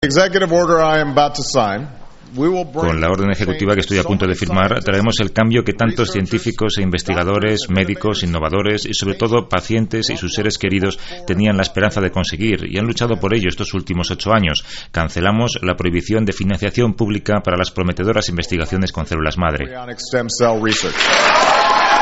Con la orden ejecutiva que estoy a punto de firmar, traeremos el cambio que tantos científicos e investigadores, médicos, innovadores y sobre todo pacientes y sus seres queridos tenían la esperanza de conseguir y han luchado por ello estos últimos 8 años. Cancelamos la prohibición de financiación pública para las prometedoras investigaciones con células madre.